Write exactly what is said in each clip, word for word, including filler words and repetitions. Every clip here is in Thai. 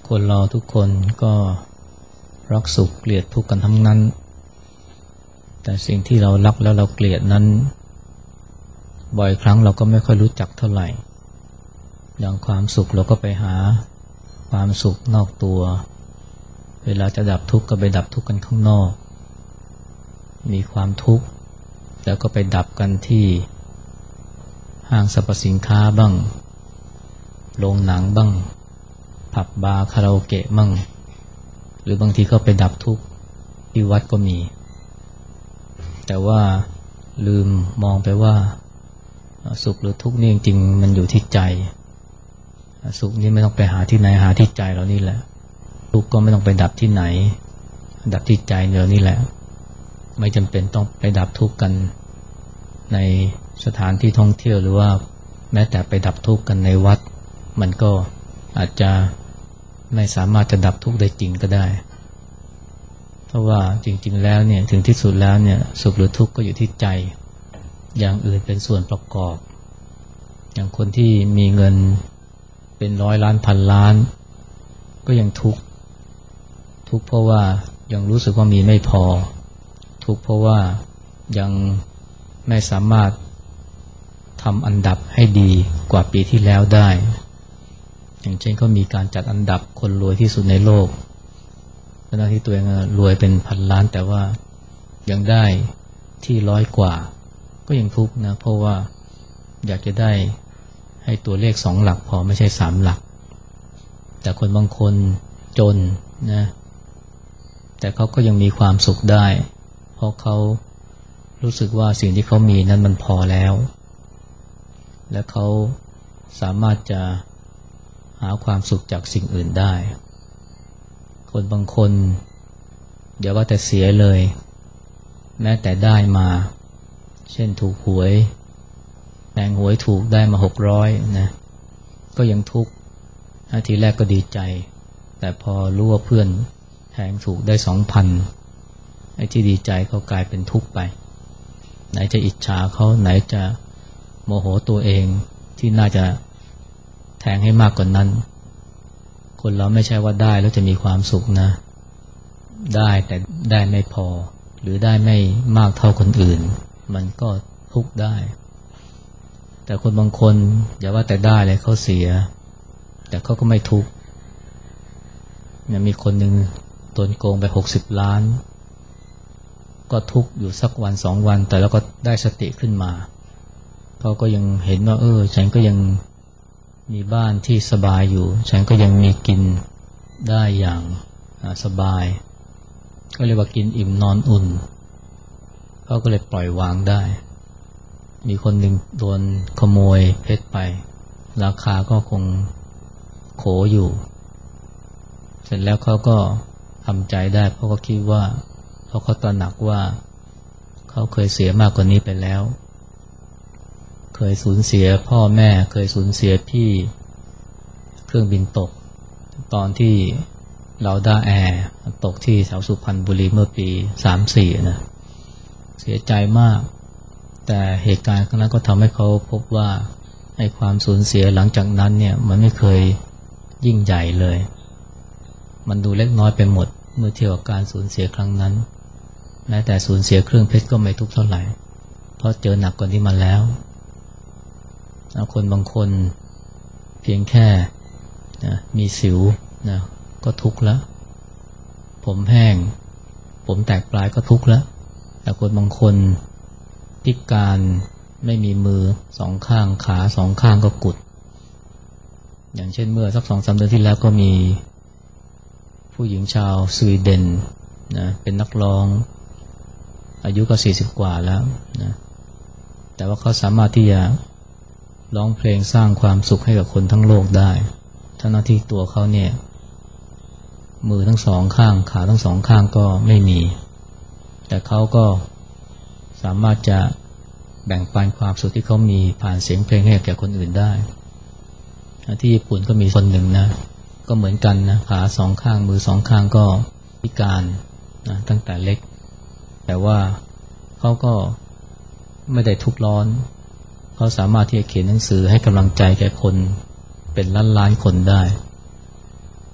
คนเราทุกคนก็รักสุขเกลียดทุกข์กันทั้งนั้นแต่สิ่งที่เรารักแล้วเราเกลียดนั้นบ่อยครั้งเราก็ไม่ค่อยรู้จักเท่าไหร่อย่างความสุขเราก็ไปหาความสุขนอกตัวเวลาจะดับทุกข์ก็ไปดับทุกข์กันข้างนอกมีความทุกข์แล้วก็ไปดับกันที่ห้างสรรพสินค้าบ้างโรงหนังบ้างผับบาร์คาราโอเกะบ้างหรือบางทีก็ไปดับทุกข์ที่วัดก็มีแต่ว่าลืมมองไปว่าสุขหรือทุกข์นี่จริงๆมันอยู่ที่ใจสุขนี่ไม่ต้องไปหาที่ไหนหาที่ใจเรานี่แหละทุกข์ก็ไม่ต้องไปดับที่ไหนดับที่ใจเรานี่แหละไม่จำเป็นต้องไปดับทุกข์กันในสถานที่ท่องเที่ยวหรือว่าแม้แต่ไปดับทุกข์กันในวัดมันก็อาจจะไม่สามารถจะดับทุกข์ได้จริงก็ได้เพราะว่าจริงๆแล้วเนี่ยถึงที่สุดแล้วเนี่ยสุขหรือทุกข์ก็อยู่ที่ใจอย่างอื่นเป็นส่วนประกอบอย่างคนที่มีเงินเป็นร้อยล้านพันล้านก็ยังทุกข์ทุกข์เพราะว่ายังรู้สึกว่ามีไม่พอทุกข์เพราะว่ายังไม่สามารถทำอันดับให้ดีกว่าปีที่แล้วได้อย่างเช่นเขามีการจัดอันดับคนรวยที่สุดในโลกขณะที่ตัวเองรวยเป็นพันล้านแต่ว่ายังได้ที่ร้อยกว่าก็ยังทุกข์นะเพราะว่าอยากจะได้ให้ตัวเลขสองหลักพอไม่ใช่สามหลักแต่คนบางคนจนนะแต่เขาก็ยังมีความสุขได้เพราะเขารู้สึกว่าสิ่งที่เขามีนั้นมันพอแล้วและเขาสามารถจะหาความสุขจากสิ่งอื่นได้คนบางคนเดี๋ยวว่าแต่เสียเลยแม้แต่ได้มาเช่นถูกหวยแทงหวยถูกได้มาหกร้อยนะก็ยังทุกข์ทีแรกก็ดีใจแต่พอรู้ว่าเพื่อนแทงถูกได้สองพันไอ้ที่ดีใจเขากลายเป็นทุกข์ไปไหนจะอิจฉาเขาไหนจะโมโหตัวเองที่น่าจะแทงให้มากกว่านั้นคนเราไม่ใช่ว่าได้แล้วจะมีความสุขนะได้แต่ได้ไม่พอหรือได้ไม่มากเท่าคนอื่นมันก็ทุกข์ได้แต่คนบางคนอย่าว่าแต่ได้เลยเขาเสียแต่เขาก็ไม่ทุกข์มีคนหนึ่งโดนโกงไปหกสิบล้านก็ทุกข์อยู่สักวันสองวันแต่แล้วก็ได้สติขึ้นมาเขาก็ยังเห็นว่าเออฉันก็ยังมีบ้านที่สบายอยู่ฉันก็ยังมีกินได้อย่างสบายก็เรียกว่ากินอิ่มนอนอุ่นเขาก็เลยปล่อยวางได้มีคนหนึ่งโดนขโมยเพชรไปราคาก็คงโขอยู่เสร็จแล้วเขาก็ทำใจได้เพราะเขาคิดว่าเพราะเขาตระหนักว่าเขาเคยเสียมากกว่านี้ไปแล้วเคยสูญเสียพ่อแม่เคยสูญเสียพี่เครื่องบินตกตอนที่เราด้าแอร์ตกที่แถวสุพรรณบุรีเมื่อปีสามสี่นะเสียใจมากแต่เหตุการณ์ครั้งนั้นก็ทำให้เขาพบว่าไอ้ความสูญเสียหลังจากนั้นเนี่ยมันไม่เคยยิ่งใหญ่เลยมันดูเล็กน้อยไปหมดเมื่อเทียบกับการสูญเสียครั้งนั้นแม้แต่สูญเสียเครื่องเพชรก็ไม่ทุกข์เท่าไหร่เพราะเจอหนักกว่านี้มาแล้วคนบางคนเพียงแค่นะมีสิวนะก็ทุกข์แล้วผมแห้งผมแตกปลายก็ทุกข์แล้วแต่คนบางคนพิการไม่มีมือสองข้างขาสองข้างก็กุดอย่างเช่นเมื่อสักสองสามเดือนที่แล้วก็มีผู้หญิงชาวสวีเดนนะเป็นนักร้องอายุก็สี่สิบกว่าแล้วนะแต่ว่าเขาสามารถที่จะร้องเพลงสร้างความสุขให้กับคนทั้งโลกได้ทั้งที่ตัวเขาเนี่ยมือทั้งสองข้างขาทั้งสองข้างก็ไม่มีแต่เขาก็สามารถจะแบ่งปันความสุขที่เขามีผ่านเสียงเพลงให้แก่คนอื่นได้ที่ญี่ปุ่นก็มีคนหนึ่งนะก็เหมือนกันนะขาสองข้างมือสองข้างก็พิการนะตั้งแต่เล็กแต่ว่าเขาก็ไม่ได้ทุกข์ร้อนเขาสามารถที่จะเขียนหนังสือให้กำลังใจแก่คนเป็นล้านล้านคนได้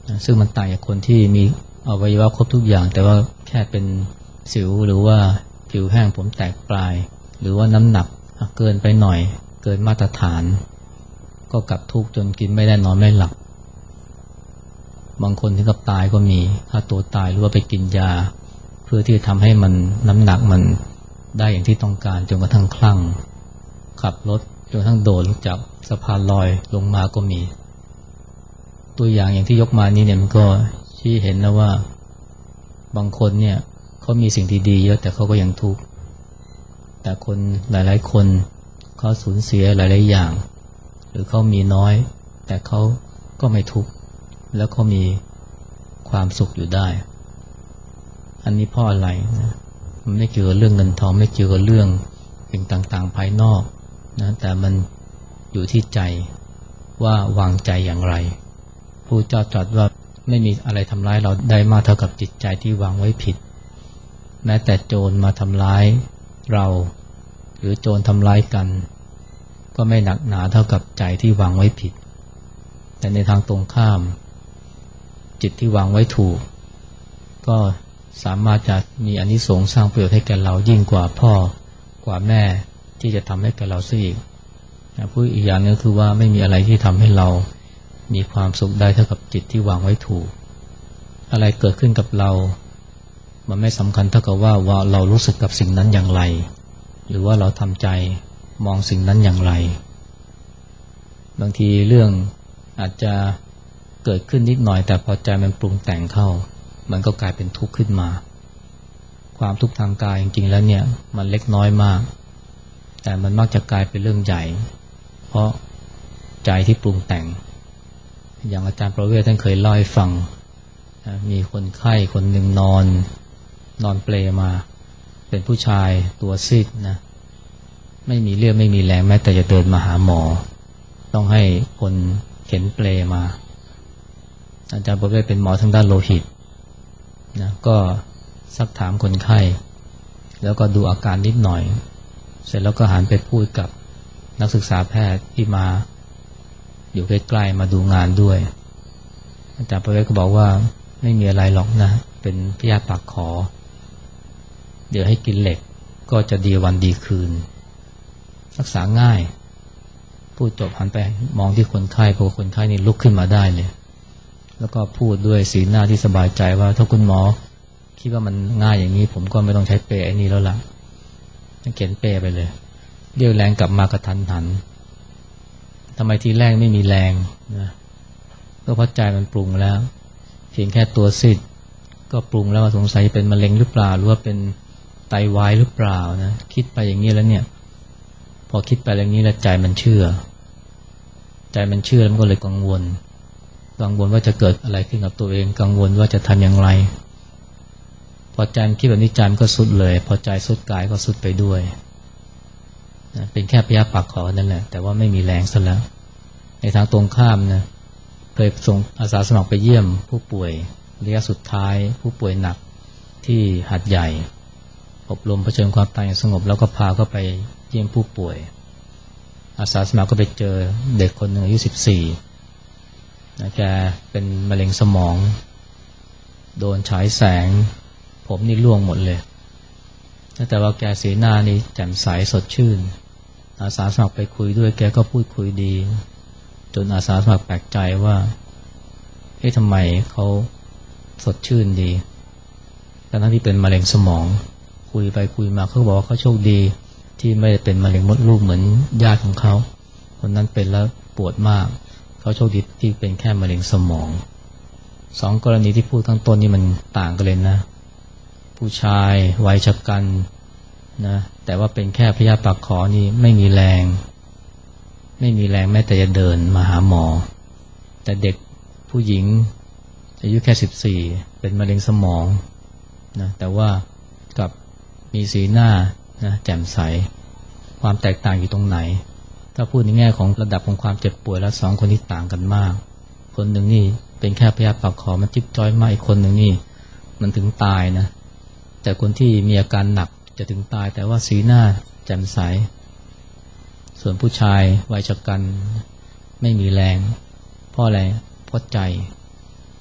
นะซึ่งมันต่างจากคนที่มีอวัยวะครบทุกอย่างแต่ว่าแค่เป็นสิวหรือว่าผิวแห้งผมแตกปลายหรือว่าน้ำหนักเกินไปหน่อยเกินมาตรฐานก็กลับทุกข์จนกินไม่ได้นอนไม่หลับบางคนถึงกับตายก็มีฆ่าตัวตายหรือว่าไปกินยาเพื่อที่จะทำให้มันน้ำหนักมันได้อย่างที่ต้องการจนกระทั่งคลั่งขับรถจนกระทั่งโดดลงจากสะพานลอยลงมาก็มีตัวอย่างอย่างที่ยกมานี่เนี่ยมันก็ชี้เห็นนะว่าบางคนเนี่ยเขามีสิ่งดีๆเยอะแต่เขาก็ยังทุกข์แต่คนหลายๆคนเขาสูญเสียหลายๆอย่างหรือเขามีน้อยแต่เขาก็ไม่ทุกข์แล้วเขามีความสุขอยู่ได้อันนี้เพราะอะไรนะมันไม่เกี่ยวกับเรื่องเงินทองไม่เกี่ยวกับเรื่องสิ่งต่างๆภายนอกนะแต่มันอยู่ที่ใจว่าวางใจอย่างไรผู้เจ้าตรัสว่าไม่มีอะไรทำร้ายเราได้มากเท่ากับจิตใจที่วางไว้ผิดแม้แต่โจรมาทำร้ายเราหรือโจรทำร้ายกันก็ไม่หนักหนาเท่ากับใจที่วางไว้ผิดแต่ในทางตรงข้ามจิตที่วางไว้ถูกก็สามารถจะมีอานิสงส์สร้างประโยชน์ให้แก่เรายิ่งกว่าพ่อกว่าแม่ที่จะทำให้แก่เราซะอีกพูดอีกอย่างนึงคือว่าไม่มีอะไรที่ทำให้เรามีความสุขได้เท่ากับจิตที่วางไว้ถูกอะไรเกิดขึ้นกับเรามันไม่สำคัญเท่ากับว่าว่าเรารู้สึกกับสิ่งนั้นอย่างไรหรือว่าเราทำใจมองสิ่งนั้นอย่างไรบางทีเรื่องอาจจะเกิดขึ้นนิดหน่อยแต่พอใจมันปรุงแต่งเข้ามันก็กลายเป็นทุกข์ขึ้นมาความทุกข์ทางกายจริงๆแล้วเนี่ยมันเล็กน้อยมากแต่มันมักจะกลายเป็นเรื่องใหญ่เพราะใจที่ปรุงแต่งอย่างอาจารย์ประเวศท่านเคยเล่าให้ฟังมีคนไข้คนหนึ่งนอนนอนเปลมาเป็นผู้ชายตัวซีดนะไม่มีเลือดไม่มีแรงแม้แต่จะเดินมาหาหมอต้องให้คนเข็นเปลมาอาจารย์ประเวศเป็นหมอทางด้านโลหิตนะก็ซักถามคนไข้แล้วก็ดูอาการนิดหน่อยเสร็จแล้วก็หันไปพูดกับนักศึกษาแพทย์ที่มาอยู่ใกล้ๆมาดูงานด้วยอาจารย์ประเวศก็บอกว่าไม่มีอะไรหรอกนะเป็นพยาธิปากขอเดี๋ยวให้กินเหล็กก็จะดีวันดีคืนรักษาง่ายพูดจบหันไปมองที่คนไข้พอคนไข้นี่ลุกขึ้นมาได้เลยแล้วก็พูดด้วยสีหน้าที่สบายใจว่าถ้าคุณหมอคิดว่ามันง่ายอย่างนี้ผมก็ไม่ต้องใช้เปรย์ไอ้นี่แล้วล่ะเขียนเปรย์ไปเลยเรี่ยวแรงกลับมากระทันหันทำไมทีแรกไม่มีแรงนะก็เพราะใจมันปรุงแล้วเพียงแค่ตัวซีดก็ปรุงแล้วสงสัยเป็นมะเร็งหรือเปล่าหรือว่าเป็นไตวายหรือเปล่านะคิดไปอย่างนี้แล้วเนี่ยพอคิดไปอย่างนี้แล้วใจมันเชื่อใจมันเชื่อแล้วมันก็เลยกังวลกังวลว่าจะเกิดอะไรขึ้นกับตัวเองกังวลว่าจะทำอย่างไรพอใจมันคิดแบบนี้ใจมันก็สุดเลยพอใจสุดกายก็สุดไปด้วยนะเป็นแค่พยาธิปากขอนั่นแหละแต่ว่าไม่มีแรงซะแล้วในทางตรงข้ามนะเคยส่งอาสาสมัครไปเยี่ยมผู้ป่วยระยะสุดท้ายผู้ป่วยหนักที่หาดใหญ่อบรมเผชิญความตายอย่างสงบแล้วก็พาเข้าไปเยี่ยมผู้ป่วยอาสาสมัครก็ไปเจอเด็กคนหนึ่งอายุสิบสี่นะแกเป็นมะเร็งสมองโดนฉายแสงผมนี่ร่วงหมดเลยแต่ว่าแกสีหน้านี่แจ่มใสสดชื่นอาสาสมัครไปคุยด้วยแกก็พูดคุยดีจนอาสาสมัครแปลกใจว่าเอ๊ะทำไมเขาสดชื่นดีทั้งที่เป็นมะเร็งสมองคุยไปคุยมาเขาบอกว่าเขาโชคดีที่ไม่ได้เป็นมะเร็งมดลูกเหมือนญาติของเขาคนนั้นเป็นแล้วปวดมากเขาโชคดีที่เป็นแค่มะเร็งสมองสองกรณีที่พูดข้างต้นนี่มันต่างกันเลยนะผู้ชายวัยชกันนะแต่ว่าเป็นแค่พยาธิปากขอนี่ไม่มีแรงไม่มีแรงแม้แต่จะเดินมาหาหมอแต่เด็กผู้หญิงอายุแค่สิบสี่เป็นมะเร็งสมองนะแต่ว่ากับมีสีหน้านะแจ่มใสความแตกต่างอยู่ตรงไหนถ้าพูดในแง่ของระดับของความเจ็บป่วยแล้วสองคนนี้ต่างกันมากคนหนึ่งนี่เป็นแค่พยาธิปากขอมันจิ๊บจ้อยมากอีกคนหนึ่งนี่มันถึงตายนะแต่คนที่มีอาการหนักจะถึงตายแต่ว่าสีหน้าแจ่มใสส่วนผู้ชายวัยชกันไม่มีแรงเพราะอะไรเพราะใจ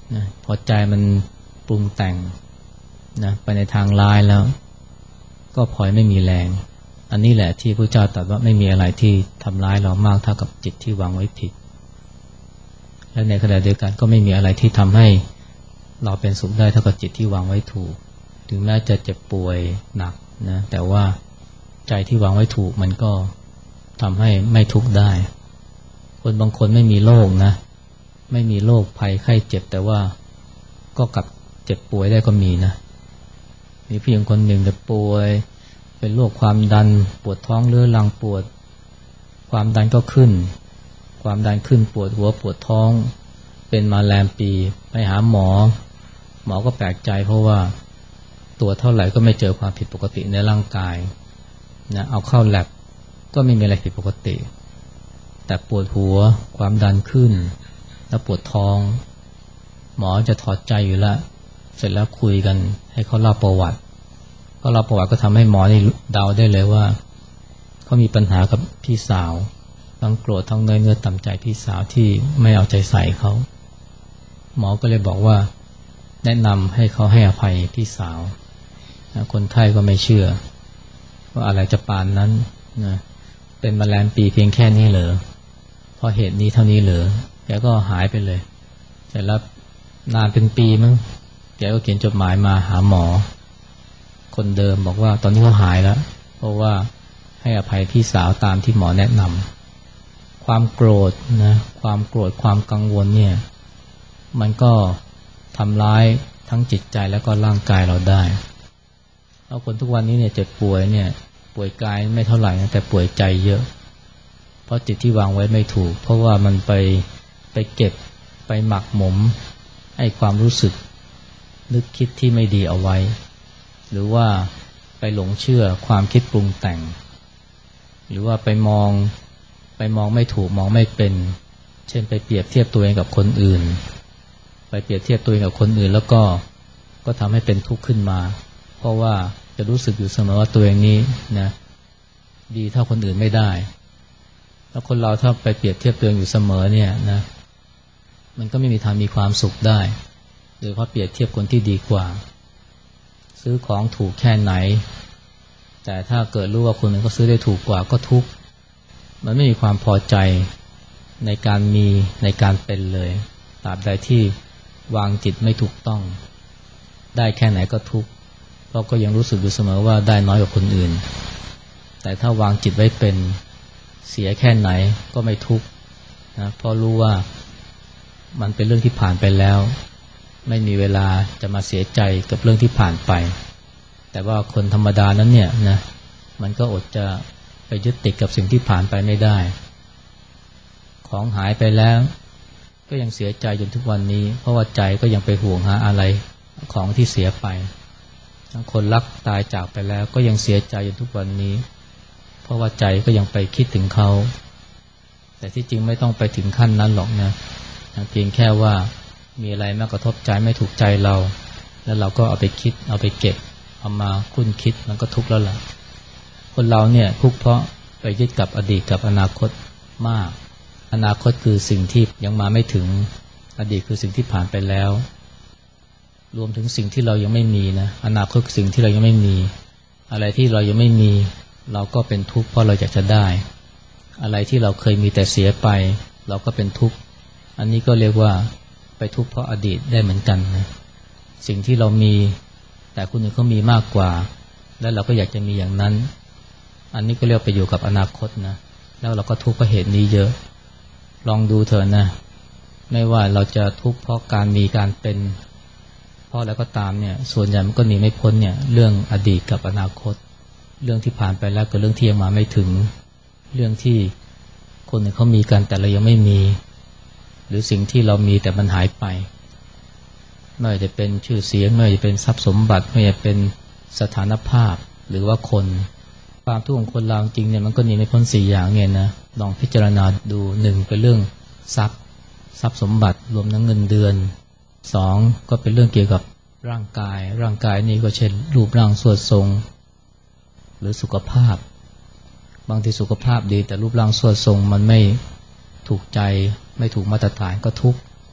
นะพอใจมันปรุงแต่งนะไปในทางร้ายแล้วก็พลอยไม่มีแรงอันนี้แหละที่พระเจ้าตรัสว่าไม่มีอะไรที่ทำร้ายเรามากเท่ากับจิตที่วางไว้ผิดและในขณะเดียวกันก็ไม่มีอะไรที่ทำให้เราเป็นสุขได้เท่ากับจิตที่วางไว้ถูกถึงแม้จะเจ็บป่วยหนักนะแต่ว่าใจที่วางไว้ถูกมันก็ทำให้ไม่ทุกข์ได้คนบางคนไม่มีโรคนะไม่มีโรคภัยไข้เจ็บแต่ว่าก็กลับเจ็บป่วยได้ก็มีนะมีผู้หญิงคนหนึ่งแต่ป่วยเป็นโรคความดันปวดท้องเรื้อรังปวดความดันก็ขึ้นความดันขึ้นปวดหัวปวดท้องเป็นมาแรมปีไปหาหมอหมอก็แปลกใจเพราะว่าตรวจเท่าไหร่ก็ไม่เจอความผิดปกติในร่างกายนะเอาเข้าแลบก็ไม่มีอะไรผิดปกติแต่ปวดหัวความดันขึ้นแล้วปวดท้องหมอจะถอดใจอยู่แล้วเสร็จแล้วคุยกันให้เขาเล่าประวัติก็เล่าประวัติก็ทำให้หมอนี่เดาได้เลยว่าเขามีปัญหากับพี่สาวทั้งโกรธทั้งเนื้อเนื้อต่ำใจพี่สาวที่ไม่เอาใจใส่เขาหมอก็เลยบอกว่าแนะนำให้เขาให้อภัยพี่สาวคนไข้ก็ไม่เชื่อว่าอะไรจะปานนั้นนะเป็นมาแรมปีเพียงแค่นี้เหรอเพราะเหตุนี้เท่านี้เหรอแกก็หายไปเลยเสร็จแล้วนานเป็นปีมั้งแกก็เขียนจดหมายมาหาหมอคนเดิมบอกว่าตอนนี้เขาหายแล้วเพราะว่าให้อภัยพี่สาวตามที่หมอแนะนำความโกรธนะความโกรธความกังวลเนี่ยมันก็ทำร้ายทั้งจิตใจแล้วก็ร่างกายเราได้แล้วคนทุกวันนี้เนี่ยเจ็บป่วยเนี่ยป่วยกายไม่เท่าไหร่นะแต่ป่วยใจเยอะเพราะจิตที่วางไว้ไม่ถูกเพราะว่ามันไปไปเก็บไปหมักหมมให้ความรู้สึกนึกคิดที่ไม่ดีเอาไว้หรือว่าไปหลงเชื่อความคิดปรุงแต่งหรือว่าไปมองไปมองไม่ถูกมองไม่เป็นเช่นไปเปรียบเทียบตัวเองกับคนอื่นไปเปรียบเทียบตัวเองกับคนอื่นแล้วก็ก็ทำให้เป็นทุกข์ขึ้นมาเพราะว่าจะรู้สึกอยู่เสมอว่าตัวเองนี้นะดีเท่าคนอื่นไม่ได้แล้วคนเราถ้าไปเปรียบเทียบตัวเองอยู่เสมอเนี่ยนะมันก็ไม่มีทางมีความสุขได้โดยเพราะเปรียบเทียบคนที่ดีกว่าซื้อของถูกแค่ไหนแต่ถ้าเกิดรู้ว่าคนอื่นก็ซื้อได้ถูกกว่าก็ทุกข์มันไม่มีความพอใจในการมีในการเป็นเลยตราบใดที่วางจิตไม่ถูกต้องได้แค่ไหนก็ทุกข์เพราะก็ยังรู้สึกอยู่เสมอว่าได้น้อยกว่าคนอื่นแต่ถ้าวางจิตไว้เป็นเสียแค่ไหนก็ไม่ทุกข์นะเพราะรู้ว่ามันเป็นเรื่องที่ผ่านไปแล้วไม่มีเวลาจะมาเสียใจกับเรื่องที่ผ่านไปแต่ว่าคนธรรมดานั้นเนี่ยนะมันก็อดจะไปยึดติดกับสิ่งที่ผ่านไปไม่ได้ของหายไปแล้วก็ยังเสียใจจนทุกวันนี้เพราะว่าใจก็ยังไปห่วงหาอะไรของที่เสียไปคนรักตายจากไปแล้วก็ยังเสียใจจนทุกวันนี้เพราะว่าใจก็ยังไปคิดถึงเขาแต่ที่จริงไม่ต้องไปถึงขั้นนั้นหรอกนะเพียงแค่ว่ามีอะไรมากระทบใจไม่ถูกใจเราแล้วเราก็เอาไปคิดเอาไปเก็บเอามาคุ้นคิดมันก็ทุกข์แล้วล่ะคนเราเนี่ยทุกข์เพราะไปยึดกับอดีตกับอนาคตมากอนาคตคือสิ่งที่ยังมาไม่ถึงอดีตคือสิ่งที่ผ่านไปแล้วรวมถึงสิ่งที่เรายังไม่มีนะอนาคตคือสิ่งที่เรายังไม่มีอะไรที่เรายังไม่มีเราก็เป็นทุกข์เพราะเราอยากจะได้อะไรที่เราเคยมีแต่เสียไปเราก็เป็นทุกข์อันนี้ก็เรียกว่าไปทุกข์เพราะอดีตได้เหมือนกันนะสิ่งที่เรามีแต่คนอื่นเขามีมากกว่าแล้วเราก็อยากจะมีอย่างนั้นอันนี้ก็เรียกไปอยู่กับอนาคตนะแล้วเราก็ทุกข์เพราะเหตุนี้เยอะลองดูเถอะนะไม่ว่าเราจะทุกข์เพราะการมีการเป็นเพราะแล้วก็ตามเนี่ยส่วนใหญ่มันก็หนีไม่พ้นเนี่ยเรื่องอดีตกับอนาคตเรื่องที่ผ่านไปแล้วกับเรื่องที่ยังมาไม่ถึงเรื่องที่คนอื่นเขามีกันแต่เรายังไม่มีหรือสิ่งที่เรามีแต่มันหายไปไม่ว่าจะเป็นชื่อเสียงไม่ว่าจะเป็นทรัพย์สมบัติไม่ว่าจะเป็นสถานภาพหรือว่าคนความทุกข์ของคนเราจริงเนี่ยมันก็หนีไม่พ้นสี่อย่างเนี่ยนะลองพิจารณาดูหนึ่งเป็นเรื่องทรัพย์ทรัพย์สมบัติรวมทั้งเงินเดือนสองก็เป็นเรื่องเกี่ยวกับร่างกายร่างกายนี่ก็เช่นรูปร่างส่วนทรงหรือสุขภาพบางทีสุขภาพดีแต่รูปร่างส่วนทรงมันไม่ถูกใจไม่ถูกมาตรฐานก็ทุกข์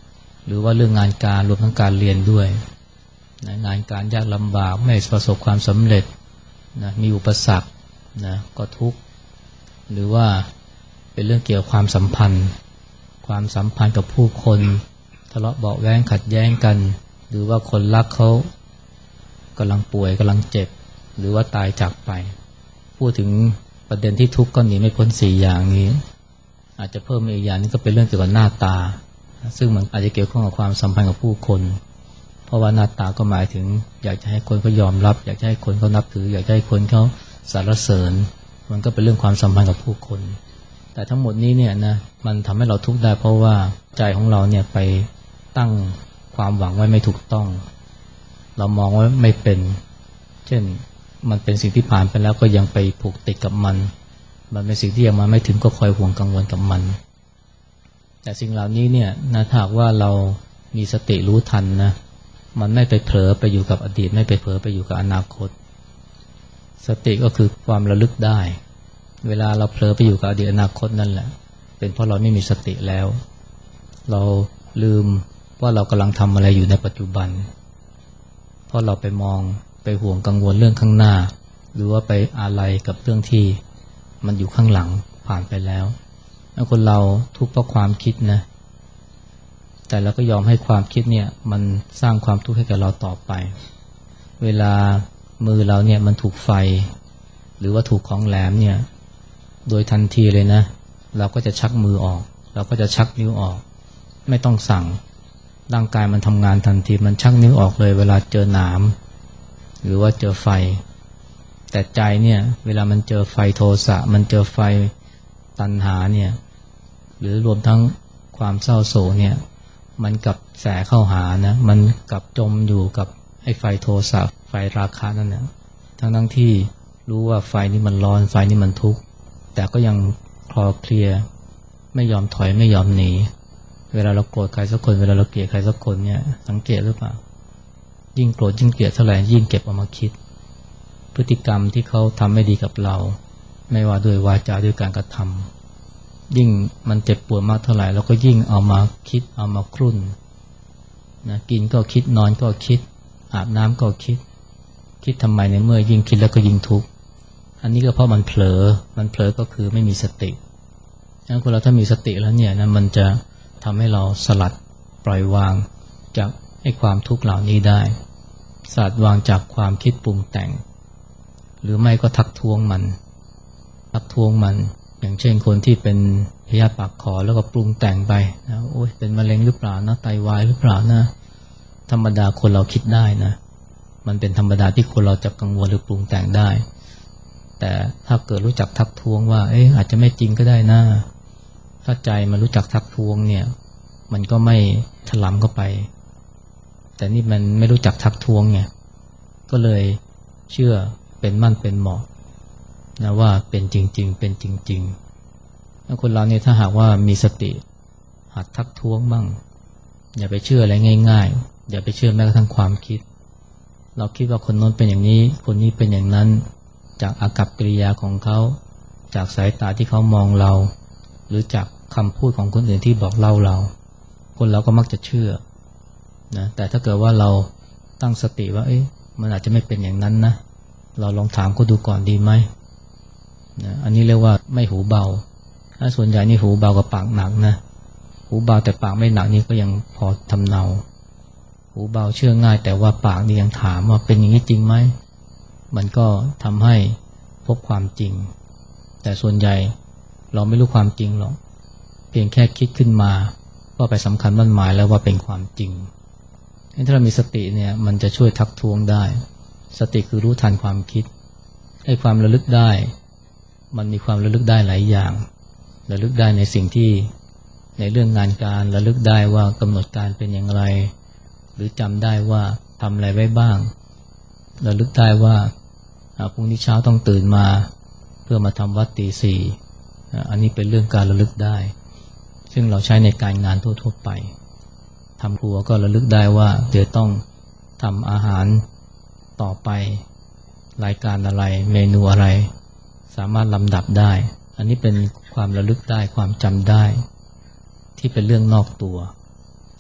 หรือว่าเรื่องงานการรวมทั้งการเรียนด้วยนะงานการยากลำบากไม่ประสบความสำเร็จนะมีอุปสรรคนะก็ทุกข์หรือว่าเป็นเรื่องเกี่ยวกับความสัมพันธ์ความสัมพันธ์กับผู้คนทะเลาะเบาะแว้งขัดแย้งกันหรือว่าคนรักเขากำลังป่วยกำลังเจ็บหรือว่าตายจากไปพูดถึงประเด็นที่ทุกข์ก็หนีไม่พ้นสี่อย่างนี้อาจจะเพิ่มอีกอย่างนึงก็เป็นเรื่องเกี่ยวกับหน้าตาซึ่งมันอาจจะเกี่ยวข้องกับความสัมพันธ์กับผู้คนเพราะว่าหน้าตาก็หมายถึงอยากจะให้คนเขายอมรับอยากจะให้คนเขานับถืออยากจะให้คนเขาสรรเสริญมันก็เป็นเรื่องความสัมพันธ์กับผู้คนแต่ทั้งหมดนี้เนี่ยนะมันทำให้เราทุกข์ได้เพราะว่าใจของเราเนี่ยไปตั้งความหวังไว้ไม่ถูกต้องเรามองว่าไม่เป็นเช่นมันเป็นสิ่งที่ผ่านไปแล้วก็ยังไปผูกติดกับมันมันเป็นสิ่งที่ยังมาไม่ถึงก็คอยห่วงกังวลกับมันแต่สิ่งเหล่านี้เนี่ยนะถ้าหากว่าเรามีสติรู้ทันนะมันไม่ไปเผลอไปอยู่กับอดีตไม่ไปเผลอไปอยู่กับอนาคตสติก็คือความระลึกได้เวลาเราเผลอไปอยู่กับอดีตอนาคตนั่นแหละเป็นเพราะเราไม่มีสติแล้วเราลืมว่าเรากำลังทำอะไรอยู่ในปัจจุบันเพราะเราไปมองไปห่วงกังวลเรื่องข้างหน้าหรือว่าไปอาลัยกับเรื่องที่มันอยู่ข้างหลังผ่านไปแล้วแล้วคนเราทุกข์เพราะความคิดนะแต่เราก็ยอมให้ความคิดเนี่ยมันสร้างความทุกข์ให้กับเราต่อไปเวลามือเราเนี่ยมันถูกไฟหรือว่าถูกของแหลมเนี่ยโดยทันทีเลยนะเราก็จะชักมือออกเราก็จะชักนิ้วออกไม่ต้องสั่งร่างกายมันทำงานทันทีมันชักนิ้วออกเลยเวลาเจอหนามหรือว่าเจอไฟแต่ใจเนี่ยเวลามันเจอไฟโทสะมันเจอไฟตัณหาเนี่ยหรือรวมทั้งความเศร้าโศกเนี่ยมันกลับแสเข้าหานะมันกลับจมอยู่กับไอ้ไฟโทสะไฟราคะนั่นนะทั้งทั้งที่รู้ว่าไฟนี่มันร้อนไฟนี่มันทุกข์แต่ก็ยังคลอเคลียไม่ยอมถอยไม่ยอมหนีเวลาเราโกรธใครสักคนเวลาเราเกลียดใครสักคนเนี่ยสังเกตหรือเปล่ายิ่งโกรธยิ่งเกลียดเท่าไหร่ยิ่งเก็บเอามาคิดพฤติกรรมที่เขาทำไม่ดีกับเราไม่ว่าด้วยวาจาด้วยการกระทำยิ่งมันเจ็บปวดมากเท่าไหร่เราก็ยิ่งเอามาคิดเอามาครุ่นนะกินก็คิดนอนก็คิดอาบน้ำก็คิดคิดทำไมในเมื่อยิ่งคิดแล้วก็ยิ่งทุกข์อันนี้ก็เพราะมันเผลอมันเผลอก็คือไม่มีสติฉะนั้นคนเราถ้ามีสติแล้วเนี่ยนะมันจะทำให้เราสลัดปล่อยวางจากไอ้ความทุกข์เหล่านี้ได้สลัดวางจากความคิดปรุงแต่งหรือไม่ก็ทักท้วงมันทักท้วงมันอย่างเช่นคนที่เป็นพยาธิปากคอแล้วก็ปรุงแต่งไปนะโอ๊ยเป็นมะเร็งหรือเปล่านะไตวายหรือเปล่านะธรรมดาคนเราคิดได้นะมันเป็นธรรมดาที่คนเราจะกังวลหรือปรุงแต่งได้แต่ถ้าเกิดรู้จักทักท้วงว่าเอ๊ะอาจจะไม่จริงก็ได้นะถ้าใจมันรู้จักทักท้วงเนี่ยมันก็ไม่ถลำเข้าไปแต่นี่มันไม่รู้จักทักท้วงไงก็เลยเชื่อเป็นมั่นเป็นเหมาะนะว่าเป็นจริงๆเป็นจริงๆแล้วคนเราเนี่ยถ้าหากว่ามีสติหัดทักท้วงบ้างอย่าไปเชื่ออะไรง่ายๆอย่าไปเชื่อแม้กระทั่งความคิดเราคิดว่าคนโน้นเป็นอย่างนี้คนนี้เป็นอย่างนั้นจากอากัปกิริยาของเขาจากสายตาที่เขามองเราหรือจากคำพูดของคนอื่นที่บอกเล่าเราคนเราก็มักจะเชื่อนะแต่ถ้าเกิดว่าเราตั้งสติว่าเอ๊ะมันอาจจะไม่เป็นอย่างนั้นนะเราลองถามเขาดูก่อนดีไหมนะอันนี้เรียกว่าไม่หูเบาถ้าส่วนใหญ่นี่หูเบากับปากหนักนะหูเบาแต่ปากไม่หนักนี่ก็ยังพอทำเนาหูเบาเชื่อง่ายแต่ว่าปากนี่ยังถามว่าเป็นอย่างนี้จริงไหมมันก็ทำให้พบความจริงแต่ส่วนใหญ่เราไม่รู้ความจริงหรอกเพียงแค่คิดขึ้นมาก็ไปสำคัญมั่นหมายแล้วว่าเป็นความจริงถ้าเรามีสติเนี่ยมันจะช่วยทักท้วงได้สติคือรู้ทันความคิดให้ความระลึกได้มันมีความระลึกได้หลายอย่างระลึกได้ในสิ่งที่ในเรื่องงานการระลึกได้ว่ากำหนดการเป็นอย่างไรหรือจำได้ว่าทำอะไรไว้บ้างระลึกได้ว่าพรุ่งนี้เช้าต้องตื่นมาเพื่อมาทำวัดตีสี่อันนี้เป็นเรื่องการระลึกได้ซึ่งเราใช้ในการงานทั่วๆไปทำครัวก็ระลึกได้ว่าเดี๋ยวต้องทำอาหารต่อไปรายการอะไรเมนูอะไรสามารถลำดับได้อันนี้เป็นความระลึกได้ความจำได้ที่เป็นเรื่องนอกตัว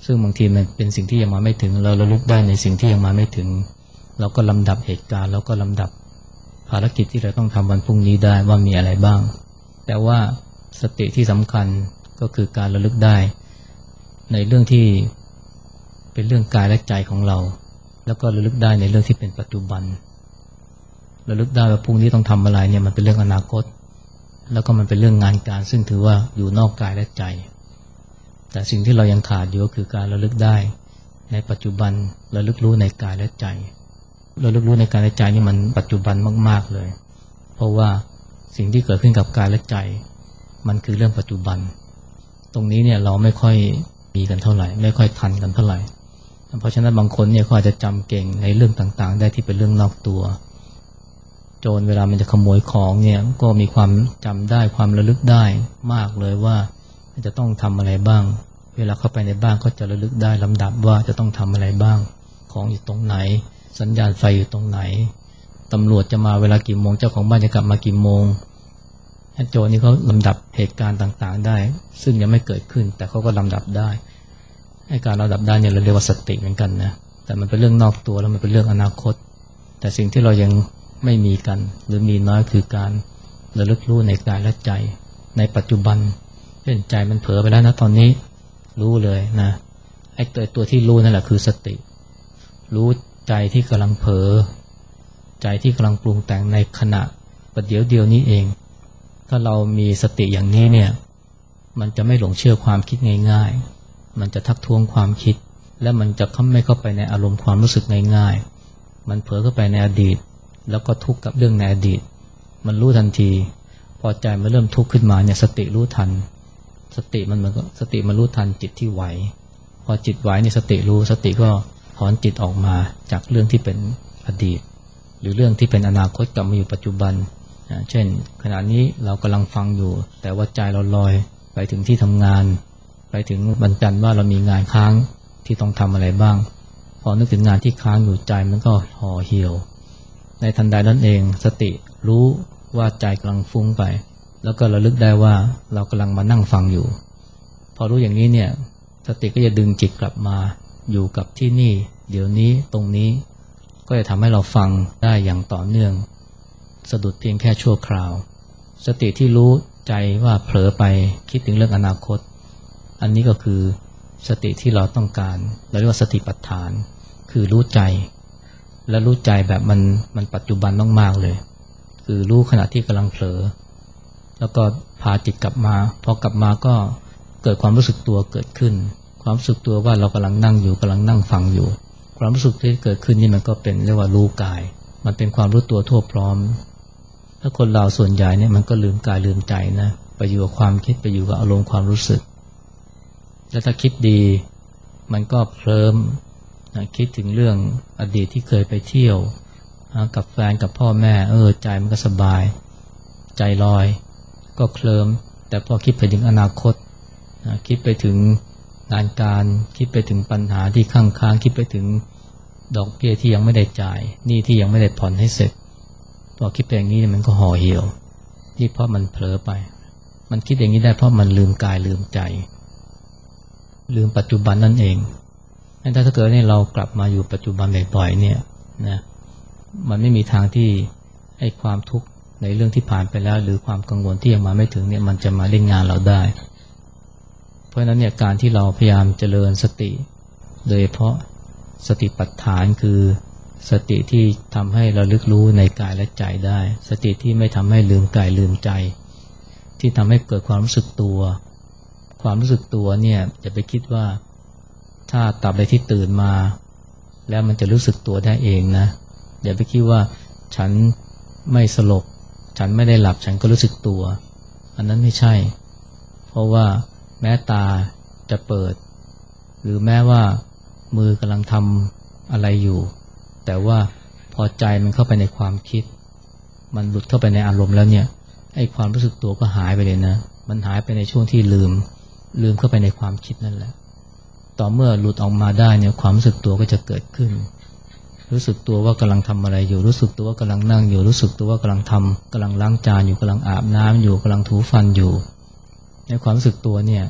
ซึ่งบางทีมันเป็นสิ่งที่ยังมาไม่ถึงเราระลึกได้ในสิ่งที่ยังมาไม่ถึงเราก็ลำดับเหตุการณ์แล้วก็ลำดับภารกิจที่เราต้องทำวันพรุ่งนี้ได้ว่ามีอะไรบ้างแต่ว่าสติที่สำคัญก็คือการระลึกได้ในเรื่องที่เป็นเรื่องกายและใจของเราแล้วก็ระลึกได้ในเรื่องที่เป็นปัจจุบันระลึกได้ว่าพรุ่งนี้ต้องทำอะไรเนี่ยมันเป็นเรื่องอนาคตแล้วก็มันเป็นเรื่องงานการซึ่งถือว่าอยู่นอกกายและใจแต่สิ่งที่เรายังขาดอยู่ก็คือการระลึกได้ในปัจจุบันระลึกรู้ในกายและใจระลึกรู้ในกายและใจนี่มันปัจจุบันมากๆเลยเพราะว่าสิ่งที่เกิดขึ้นกับกายและใจมันคือเรื่องปัจจุบันตรงนี้เนี่ยเราไม่ค่อยมีกันเท่าไหร่ไม่ค่อยทันกันเท่าไหร่เพราะฉะนั้นบางคนเนี่ยเขาอาจจะจำเก่งในเรื่องต่างๆได้ที่เป็นเรื่องนอกตัวโจรเวลามันจะขโมยของเนี่ยก็มีความจำได้ความระลึกได้มากเลยว่าจะต้องทำอะไรบ้างเวลาเข้าไปในบ้านก็จะระลึกได้ลำดับว่าจะต้องทำอะไรบ้างของอยู่ตรงไหนสัญญาณไฟอยู่ตรงไหนตำรวจจะมาเวลากี่โมงเจ้าของบ้านจะกลับมากี่โมงโจรนี่เขาลำดับเหตุการณ์ต่างๆได้ซึ่งยังไม่เกิดขึ้นแต่เขาก็ลำดับได้ให้การลำดับได้เนี่ยเราเรียกว่าสติเหมือนกันนะแต่มันเป็นเรื่องนอกตัวแล้วมันเป็นเรื่องอนาคตแต่สิ่งที่เรายังไม่มีกันหรือมีน้อยคือการระลึกรู้ในกายและใจในปัจจุบันเช่นใจมันเผลอไปแล้วนะตอนนี้รู้เลยนะไอ้ตัวตัวที่รู้นั่นแหละคือสติรู้ใจที่กำลังเผลอใจที่กำลังปรุงแต่งในขณะประเดี๋ยวเดียวนี้เองถ้าเรามีสติอย่างนี้เนี่ยมันจะไม่หลงเชื่อความคิดง่ายๆมันจะทักท้วงความคิดและมันจะไม่เข้าไปในอารมณ์ความรู้สึกง่ายๆมันเผลอเข้าไปในอดีตแล้วก็ทุกข์กับเรื่องในอดีตมันรู้ทันทีพอใจมันเริ่มทุกข์ขึ้นมาเนี่ยสติรู้ทันสติมันเหมือนกับสติมันรู้ทันจิตที่ไหวพอจิตไหวเนี่ยสติรู้สติก็ถอนจิตออกมาจากเรื่องที่เป็นอดีตหรือเรื่องที่เป็นอนาคตกลับมาอยู่ปัจจุบันเช่นขณะนี้เรากำลังฟังอยู่แต่ว่าใจเราลอยไปถึงที่ทำงานไปถึงบรรจันว่าเรามีงานค้างที่ต้องทำอะไรบ้างพอนึกถึงงานที่ค้างอยู่ใจมันก็ห่อเหี่ยวในทันใดนั้นเองสติรู้ว่าใจกำลังฟุ้งไปแล้วก็ระลึกได้ว่าเรากำลังมานั่งฟังอยู่พอรู้อย่างนี้เนี่ยสติก็จะดึงจิตกลับมาอยู่กับที่นี่เดี๋ยวนี้ตรงนี้ก็จะทำให้เราฟังได้อย่างต่อเนื่องสะดุดเพียงแค่ชั่วคราวสติที่รู้ใจว่าเผลอไปคิดถึงเรื่องอนาคตอันนี้ก็คือสติที่เราต้องการเราเรียกว่าสติปัฏฐานคือรู้ใจและรู้ใจแบบมันมันปัจจุบันมากๆเลยคือรู้ขณะที่กำลังเผลอแล้วก็พาจิตกลับมาพอกลับมาก็เกิดความรู้สึกตัวเกิดขึ้นความรู้สึกตัวว่าเรากำลังนั่งอยู่กำลังนั่งฟังอยู่ความรู้สึกที่เกิดขึ้นนี่มันก็เป็นเรียกว่ารู้กายมันเป็นความรู้ตัวทั่วพร้อมถ้าคนเราส่วนใหญ่เนี่ยมันก็ลืมกายลืมใจนะไปอยู่กับความคิดไปอยู่กับอารมณ์ความรู้สึกแล้วถ้าคิดดีมันก็เคลิ้มนะคิดถึงเรื่องอดีตที่เคยไปเที่ยวกับแฟนกับพ่อแม่เออใจมันก็สบายใจลอยก็เคลิ้มแต่พอคิดไปถึงอนาคตนะคิดไปถึงงานการคิดไปถึงปัญหาที่ค้างค้างคิดไปถึงดอกเบี้ยที่ยังไม่ได้จ่ายหนี้ที่ยังไม่ได้ผ่อนให้เสร็จพอคิดไปอย่างนี้มันก็ห่อเหี่ยวนี่เพราะมันเผลอไปมันคิดอย่างนี้ได้เพราะมันลืมกายลืมใจลืมปัจจุบันนั่นเองถ้าถ้าเกิดเนี่ยเรากลับมาอยู่ปัจจุบันบ่อยๆเนี่ยนะมันไม่มีทางที่ให้ความทุกข์ในเรื่องที่ผ่านไปแล้วหรือความกังวลที่ยังมาไม่ถึงเนี่ยมันจะมาเล่นงานเราได้เพราะฉะนั้นเนี่ยการที่เราพยายามเจริญสติโดยเฉพาะสติปัฏฐานคือสติที่ทำให้เราลึกรู้ในกายและใจได้สติที่ไม่ทำให้ลืมกายลืมใจที่ทำให้เกิดความรู้สึกตัวความรู้สึกตัวเนี่ยอย่าไปคิดว่าถ้าตราบใดที่ตื่นมาแล้วมันจะรู้สึกตัวได้เองนะอย่าไปคิดว่าฉันไม่สลบฉันไม่ได้หลับฉันก็รู้สึกตัวอันนั้นไม่ใช่เพราะว่าแม้ตาจะเปิดหรือแม้ว่ามือกำลังทำอะไรอยู่แต่ว่าพอใจมันเข้าไปในความคิดมันหลุดเข้าไปในอารมณ์แล้วเนี่ยไอ้ความรู้สึกตัวก็หายไปเลยนะมันหายไปในช่วงที่ลืมลืมเข้าไปในความคิดนั่นแหละต่อเมื่อหลุดออกมาได้เนี่ยความรู้สึกตัวก็จะเกิดขึ้นรู้สึกตัวว่ากำลังทำอะไรอยู่รู้สึกตัวว่ากำลังนั่งอยู่รู้สึกตัวว่ากำลังทำกำลังล้างจานอยู่กำลังอาบน้ำอยู่กำลังถูฟันอยู่ในความรู้สึกตัวเนี่ย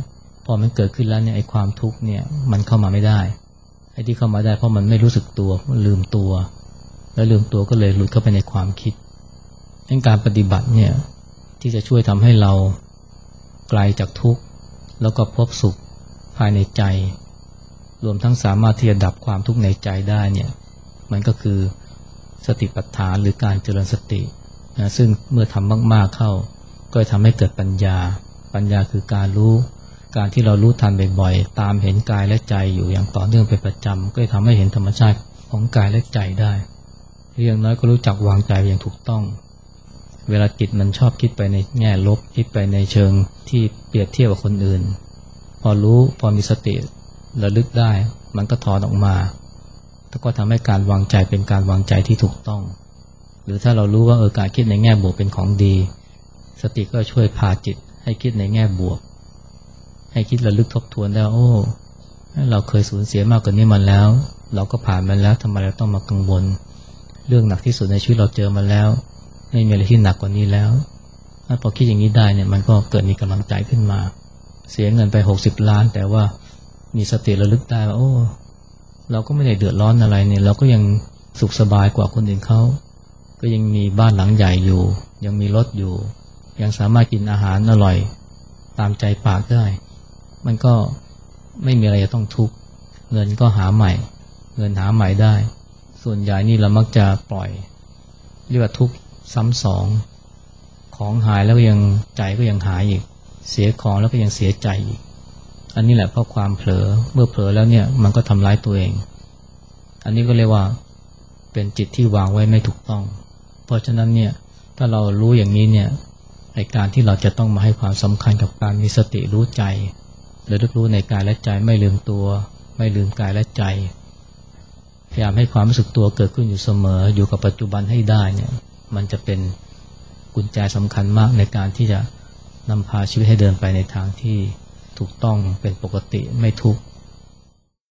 พอมันเกิดขึ้นแล้วเนี่ยไอ้ความทุกข์เนี่ยมันเข้ามาไม่ได้ไอ้ที่เข้ามาได้เพราะมันไม่รู้สึกตัวมันลืมตัวแล้วลืมตัวก็เลยหลุดเข้าไปในความคิดดังการปฏิบัติเนี่ยที่จะช่วยทำให้เราไกลจากทุกข์แล้วก็พบสุขภายในใจรวมทั้งสามารถที่จะดับความทุกข์ในใจได้เนี่ยมันก็คือสติปัฏฐานหรือการเจริญสตินะซึ่งเมื่อทำมากๆเข้าก็จะทำให้เกิดปัญญาปัญญาคือการรู้การที่เรารู้ทันบ่อยๆตามเห็นกายและใจอยู่อย่างต่อเนื่องเป็นประจำก็จะทำให้เห็นธรรมชาติของกายและใจได้อย่างน้อยก็รู้จักวางใจอย่างถูกต้องเวลาจิตมันชอบคิดไปในแง่ลบคิดไปในเชิงที่เปรียบเทียบกับคนอื่นพอรู้พอมีสติระลึกได้มันก็ถอนออกมาแล้วก็ทำให้การวางใจเป็นการวางใจที่ถูกต้องหรือถ้าเรารู้ว่าเออการคิดในแง่บวกเป็นของดีสติก็ช่วยพาจิตให้คิดในแง่บวกให้คิดระลึกทบทวนได้โอ้เราเคยสูญเสียมากกว่านี้มาแล้วเราก็ผ่านมาแล้วทำไมเราต้องมากังวลเรื่องหนักที่สุดในชีวิตเราเจอมาแล้วไม่มีอะไรที่หนักกว่านี้แล้วถ้าพอคิดอย่างนี้ได้เนี่ยมันก็เกิดมีกำลังใจขึ้นมาเสียเงินไปหกสิบล้านแต่ว่ามีสติระลึกได้ว่าโอ้เราก็ไม่ได้เดือดร้อนอะไรเนี่ยเราก็ยังสุขสบายกว่าคนอื่นเขาก็ยังมีบ้านหลังใหญ่อยู่ยังมีรถอยู่ยังสามารถกินอาหารอร่อยตามใจปากได้มันก็ไม่มีอะไรจะต้องทุกข์เงินก็หาใหม่เงินหาใหม่ได้ส่วนใหญ่นี่เรามักจะปล่อยเรียกว่าทุกข์ซ้ำสองของหายแล้วก็ยังใจก็ยังหายอีกเสียของแล้วก็ยังเสียใจอีกอันนี้แหละเพราะความเผลอเมื่อเผลอแล้วเนี่ยมันก็ทำร้ายตัวเองอันนี้ก็เรียกว่าเป็นจิตที่วางไว้ไม่ถูกต้องเพราะฉะนั้นเนี่ยถ้าเรารู้อย่างนี้เนี่ยในการที่เราจะต้องมาให้ความสำคัญกับการมีสติรู้ใจหรือรู้ในกายและใจไม่ลืมตัวไม่ลืมกายและใจพยายามให้ความรู้สึกตัวเกิดขึ้นอยู่เสมออยู่กับปัจจุบันให้ได้เนี่ยมันจะเป็นกุญแจสำคัญมากในการที่จะนำพาชีวิตให้เดินไปในทางที่ถูกต้องเป็นปกติไม่ทุกข์